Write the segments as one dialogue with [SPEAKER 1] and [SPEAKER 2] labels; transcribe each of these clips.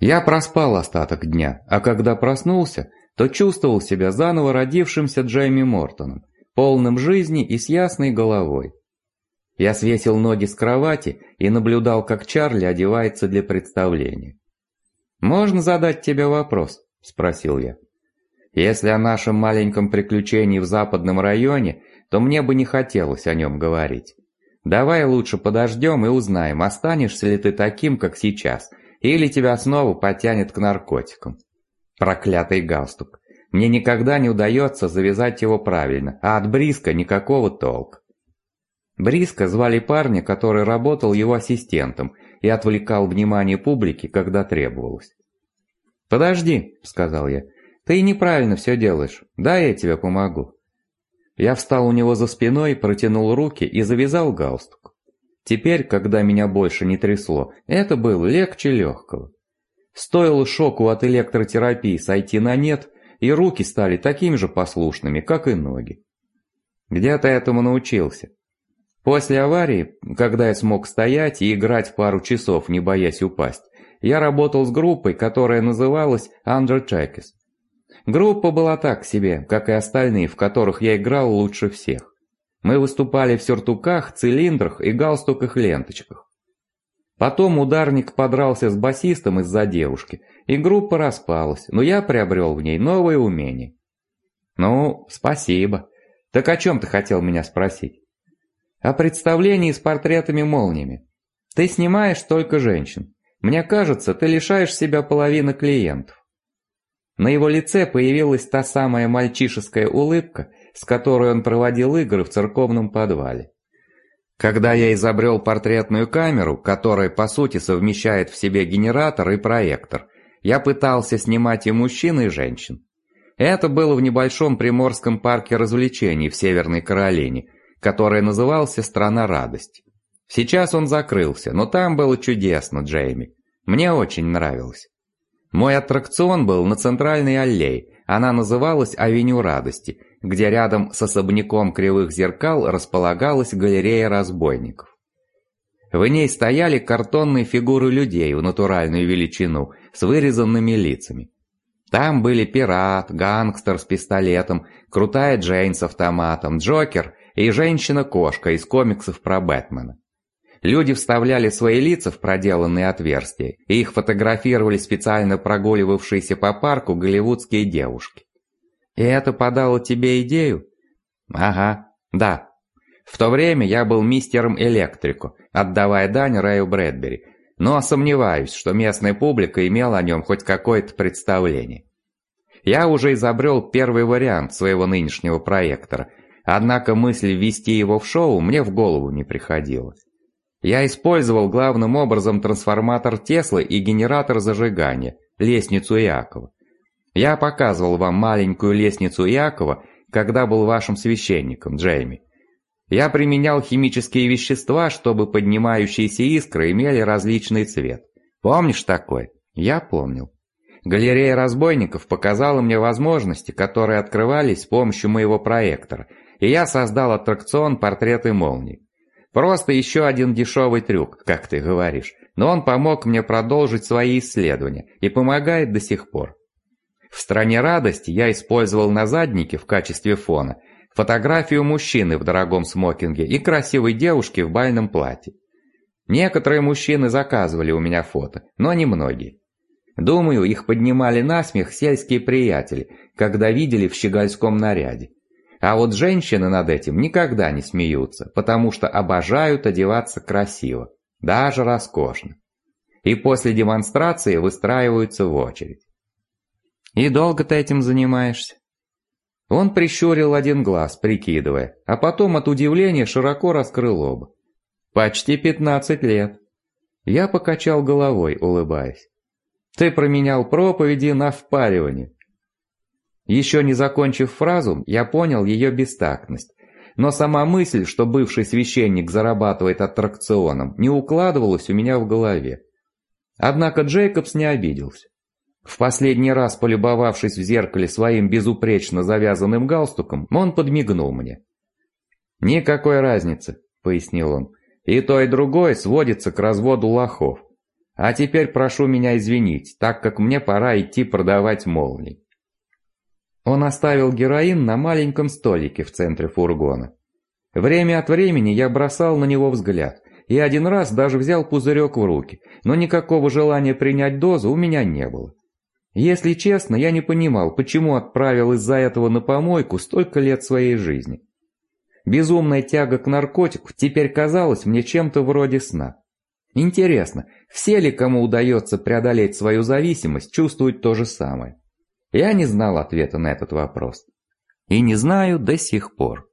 [SPEAKER 1] Я проспал остаток дня, а когда проснулся, то чувствовал себя заново родившимся Джейми Мортоном, полным жизни и с ясной головой. Я свесил ноги с кровати и наблюдал, как Чарли одевается для представления. «Можно задать тебе вопрос?» – спросил я. «Если о нашем маленьком приключении в западном районе, то мне бы не хотелось о нем говорить. Давай лучше подождем и узнаем, останешься ли ты таким, как сейчас, или тебя снова потянет к наркотикам. Проклятый галстук. Мне никогда не удается завязать его правильно, а от Бриска никакого толка». Бриска звали парня, который работал его ассистентом и отвлекал внимание публики, когда требовалось. «Подожди», — сказал я, — «ты неправильно все делаешь, дай я тебе помогу». Я встал у него за спиной, протянул руки и завязал галстук. Теперь, когда меня больше не трясло, это было легче легкого. Стоило шоку от электротерапии сойти на нет, и руки стали такими же послушными, как и ноги. Где ты этому научился? После аварии, когда я смог стоять и играть пару часов, не боясь упасть, я работал с группой, которая называлась Undertakers. Группа была так себе, как и остальные, в которых я играл лучше всех. Мы выступали в сюртуках, цилиндрах и галстуках-ленточках. Потом ударник подрался с басистом из-за девушки, и группа распалась, но я приобрел в ней новые умения. «Ну, спасибо. Так о чем ты хотел меня спросить?» «О представлении с портретами-молниями. Ты снимаешь только женщин. Мне кажется, ты лишаешь себя половины клиентов». На его лице появилась та самая мальчишеская улыбка, с которой он проводил игры в церковном подвале. Когда я изобрел портретную камеру, которая по сути совмещает в себе генератор и проектор, я пытался снимать и мужчин, и женщин. Это было в небольшом приморском парке развлечений в Северной Каролине, который назывался «Страна радости». Сейчас он закрылся, но там было чудесно, Джейми. Мне очень нравилось. Мой аттракцион был на центральной аллее, она называлась «Авеню радости», где рядом с особняком кривых зеркал располагалась галерея разбойников. В ней стояли картонные фигуры людей в натуральную величину с вырезанными лицами. Там были пират, гангстер с пистолетом, крутая Джейн с автоматом, Джокер и женщина-кошка из комиксов про Бэтмена. Люди вставляли свои лица в проделанные отверстия, и их фотографировали специально прогуливавшиеся по парку голливудские девушки. И это подало тебе идею? Ага, да. В то время я был мистером Электрико, отдавая дань Рэю Брэдбери, но сомневаюсь, что местная публика имела о нем хоть какое-то представление. Я уже изобрел первый вариант своего нынешнего проектора, однако мысль ввести его в шоу мне в голову не приходила. Я использовал главным образом трансформатор Теслы и генератор зажигания, лестницу Иакова. Я показывал вам маленькую лестницу Иакова, когда был вашим священником, Джейми. Я применял химические вещества, чтобы поднимающиеся искры имели различный цвет. Помнишь такое? Я помнил. Галерея разбойников показала мне возможности, которые открывались с помощью моего проектора, и я создал аттракцион «Портреты молний». Просто еще один дешевый трюк, как ты говоришь, но он помог мне продолжить свои исследования и помогает до сих пор. В «Стране радости» я использовал на заднике в качестве фона фотографию мужчины в дорогом смокинге и красивой девушки в бальном платье. Некоторые мужчины заказывали у меня фото, но не многие. Думаю, их поднимали на смех сельские приятели, когда видели в щегольском наряде. А вот женщины над этим никогда не смеются, потому что обожают одеваться красиво, даже роскошно. И после демонстрации выстраиваются в очередь. «И долго ты этим занимаешься?» Он прищурил один глаз, прикидывая, а потом от удивления широко раскрыл оба. «Почти 15 лет». Я покачал головой, улыбаясь. «Ты променял проповеди на впаривание». Еще не закончив фразу, я понял ее бестактность, но сама мысль, что бывший священник зарабатывает аттракционом, не укладывалась у меня в голове. Однако Джейкобс не обиделся. В последний раз, полюбовавшись в зеркале своим безупречно завязанным галстуком, он подмигнул мне. «Никакой разницы», — пояснил он, — «и то, и другое сводится к разводу лохов. А теперь прошу меня извинить, так как мне пора идти продавать молнии». Он оставил героин на маленьком столике в центре фургона. Время от времени я бросал на него взгляд, и один раз даже взял пузырек в руки, но никакого желания принять дозу у меня не было. Если честно, я не понимал, почему отправил из-за этого на помойку столько лет своей жизни. Безумная тяга к наркотику теперь казалась мне чем-то вроде сна. Интересно, все ли, кому удается преодолеть свою зависимость, чувствуют то же самое? Я не знал ответа на этот вопрос. И не знаю до сих пор.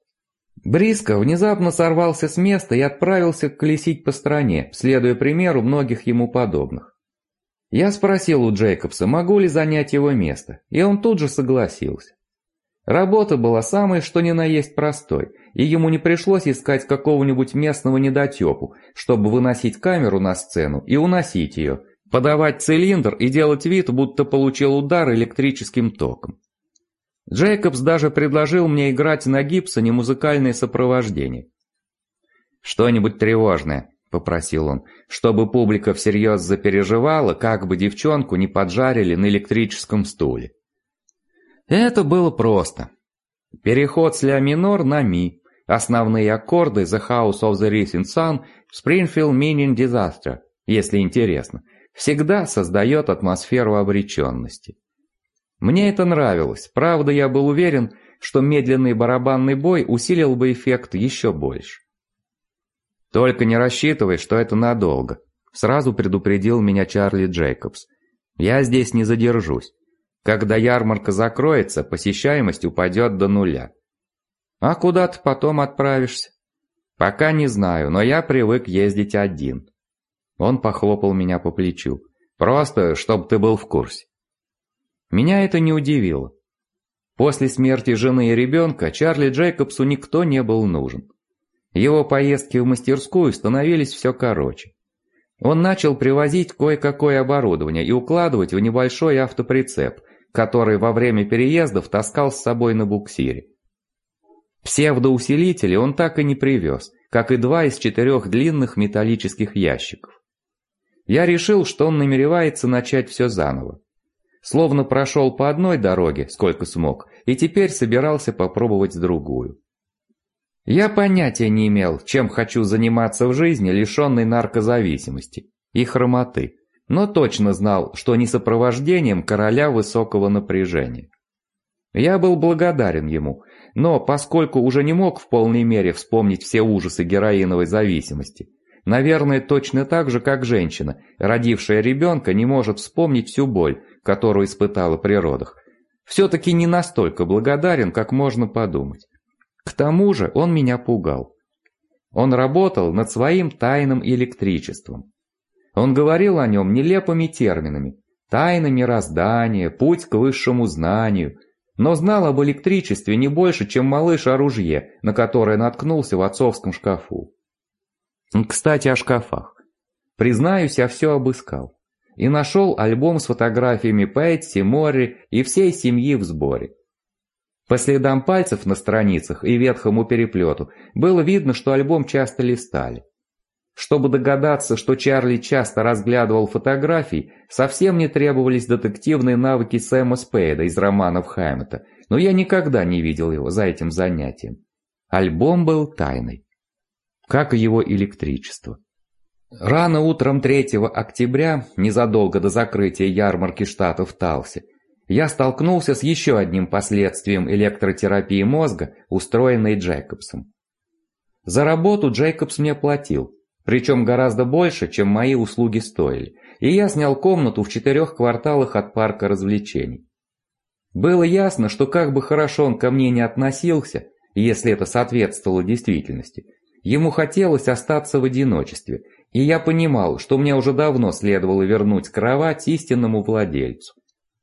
[SPEAKER 1] Бриско внезапно сорвался с места и отправился колесить по стране, следуя примеру многих ему подобных. Я спросил у Джейкобса, могу ли занять его место, и он тут же согласился. Работа была самой что ни на есть простой, и ему не пришлось искать какого-нибудь местного недотепу, чтобы выносить камеру на сцену и уносить ее, подавать цилиндр и делать вид, будто получил удар электрическим током. Джейкобс даже предложил мне играть на гибсоне музыкальное сопровождение. «Что-нибудь тревожное», — попросил он, чтобы публика всерьез запереживала, как бы девчонку не поджарили на электрическом стуле. Это было просто. Переход с ля минор на ми, основные аккорды The House of the Rising Sun, Springfield Meaning Disaster, если интересно, всегда создает атмосферу обреченности. Мне это нравилось, правда, я был уверен, что медленный барабанный бой усилил бы эффект еще больше. «Только не рассчитывай, что это надолго», — сразу предупредил меня Чарли Джейкобс. «Я здесь не задержусь. Когда ярмарка закроется, посещаемость упадет до 0. А куда ты потом отправишься?» «Пока не знаю, но я привык ездить один». Он похлопал меня по плечу. «Просто, чтобы ты был в курсе». Меня это не удивило. После смерти жены и ребенка Чарли Джейкобсу никто не был нужен. Его поездки в мастерскую становились все короче. Он начал привозить кое-какое оборудование и укладывать в небольшой автоприцеп, который во время переездов таскал с собой на буксире. Псевдоусилители он так и не привез, как и 2 из 4 длинных металлических ящиков. Я решил, что он намеревается начать все заново. Словно прошел по одной дороге, сколько смог, и теперь собирался попробовать другую. Я понятия не имел, чем хочу заниматься в жизни, лишенной наркозависимости и хромоты, но точно знал, что не сопровождением короля высокого напряжения. Я был благодарен ему, но поскольку уже не мог в полной мере вспомнить все ужасы героиновой зависимости, наверное, точно так же, как женщина, родившая ребенка, не может вспомнить всю боль, которую испытала при родах, все-таки не настолько благодарен, как можно подумать. К тому же он меня пугал. Он работал над своим тайным электричеством. Он говорил о нем нелепыми терминами: тайна мироздания, путь к высшему знанию, но знал об электричестве не больше, чем малыш о ружье, на которое наткнулся в отцовском шкафу. Кстати, о шкафах. Признаюсь, я все обыскал. И нашел альбом с фотографиями Пэтси, Морри и всей семьи в сборе. По следам пальцев на страницах и ветхому переплету было видно, что альбом часто листали. Чтобы догадаться, что Чарли часто разглядывал фотографии, совсем не требовались детективные навыки Сэма Спейда из романов Хэммета, но я никогда не видел его за этим занятием. Альбом был тайной, как и его электричество. Рано утром 3 октября, незадолго до закрытия ярмарки штата в Талсе, я столкнулся с еще одним последствием электротерапии мозга, устроенной Джейкобсом. За работу Джейкобс мне платил, причем гораздо больше, чем мои услуги стоили, и я снял комнату в 4 кварталах от парка развлечений. Было ясно, что как бы хорошо он ко мне не относился, если это соответствовало действительности, ему хотелось остаться в одиночестве, и я понимал, что мне уже давно следовало вернуть кровать истинному владельцу.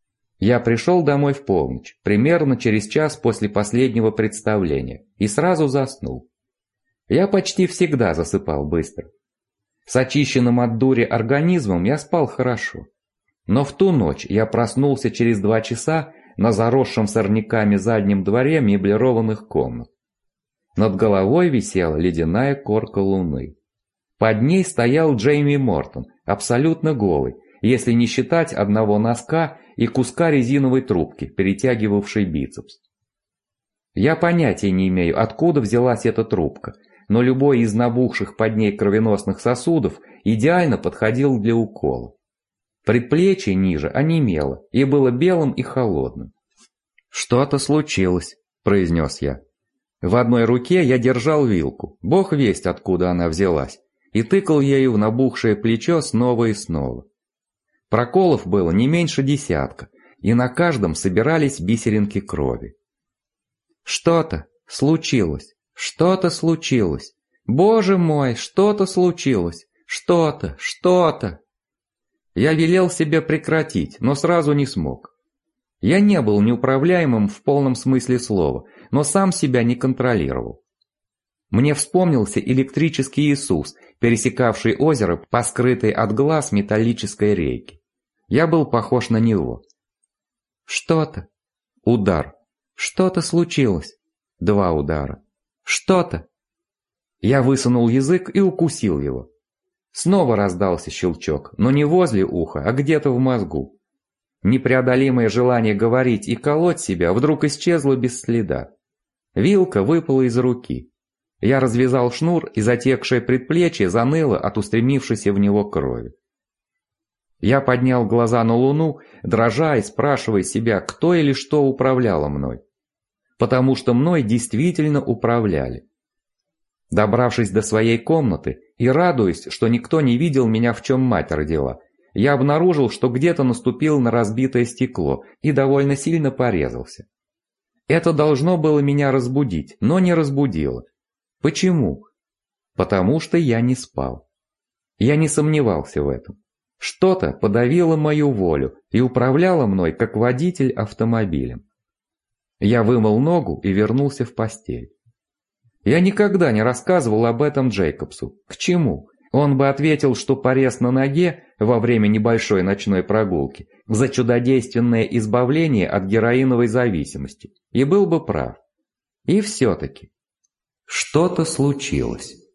[SPEAKER 1] Я пришел домой в полночь, примерно через час после последнего представления, и сразу заснул. Я почти всегда засыпал быстро. С очищенным от дури организмом я спал хорошо. Но в ту ночь я проснулся через 2 часа на заросшем сорняками заднем дворе меблированных комнат. Над головой висела ледяная корка луны. Под ней стоял Джейми Мортон, абсолютно голый, если не считать одного носка и куска резиновой трубки, перетягивавшей бицепс. Я понятия не имею, откуда взялась эта трубка, но любой из набухших под ней кровеносных сосудов идеально подходил для укола. Предплечье ниже онемело и было белым и холодным. «Что-то случилось», – произнес я. В одной руке я держал вилку, бог весть откуда она взялась, и тыкал ею в набухшее плечо снова и снова. Проколов было не меньше десятка, и на каждом собирались бисеринки крови. Что-то случилось, что-то случилось. Боже мой, что-то случилось, что-то. Я велел себе прекратить, но сразу не смог. Я не был неуправляемым в полном смысле слова, но сам себя не контролировал. Мне вспомнился электрический Иисус, пересекавший озеро по скрытой от глаз металлической рейке. Я был похож на него. Что-то. Удар. Что-то случилось. 2 удара. Что-то. Я высунул язык и укусил его. Снова раздался щелчок, но не возле уха, а где-то в мозгу. Непреодолимое желание говорить и колоть себя вдруг исчезло без следа. Вилка выпала из руки. Я развязал шнур, и затекшее предплечье заныло от устремившейся в него крови. Я поднял глаза на луну, дрожа и спрашивая себя, кто или что управляло мной. Потому что мной действительно управляли. Добравшись до своей комнаты и радуясь, что никто не видел меня, в чем мать родила, я обнаружил, что где-то наступил на разбитое стекло и довольно сильно порезался. Это должно было меня разбудить, но не разбудило. Почему? Потому что я не спал. Я не сомневался в этом. Что-то подавило мою волю и управляло мной, как водитель автомобилем. Я вымыл ногу и вернулся в постель. Я никогда не рассказывал об этом Джейкобсу. К чему? Он бы ответил, что порез на ноге во время небольшой ночной прогулки за чудодейственное избавление от героиновой зависимости, и был бы прав. И все-таки что-то случилось.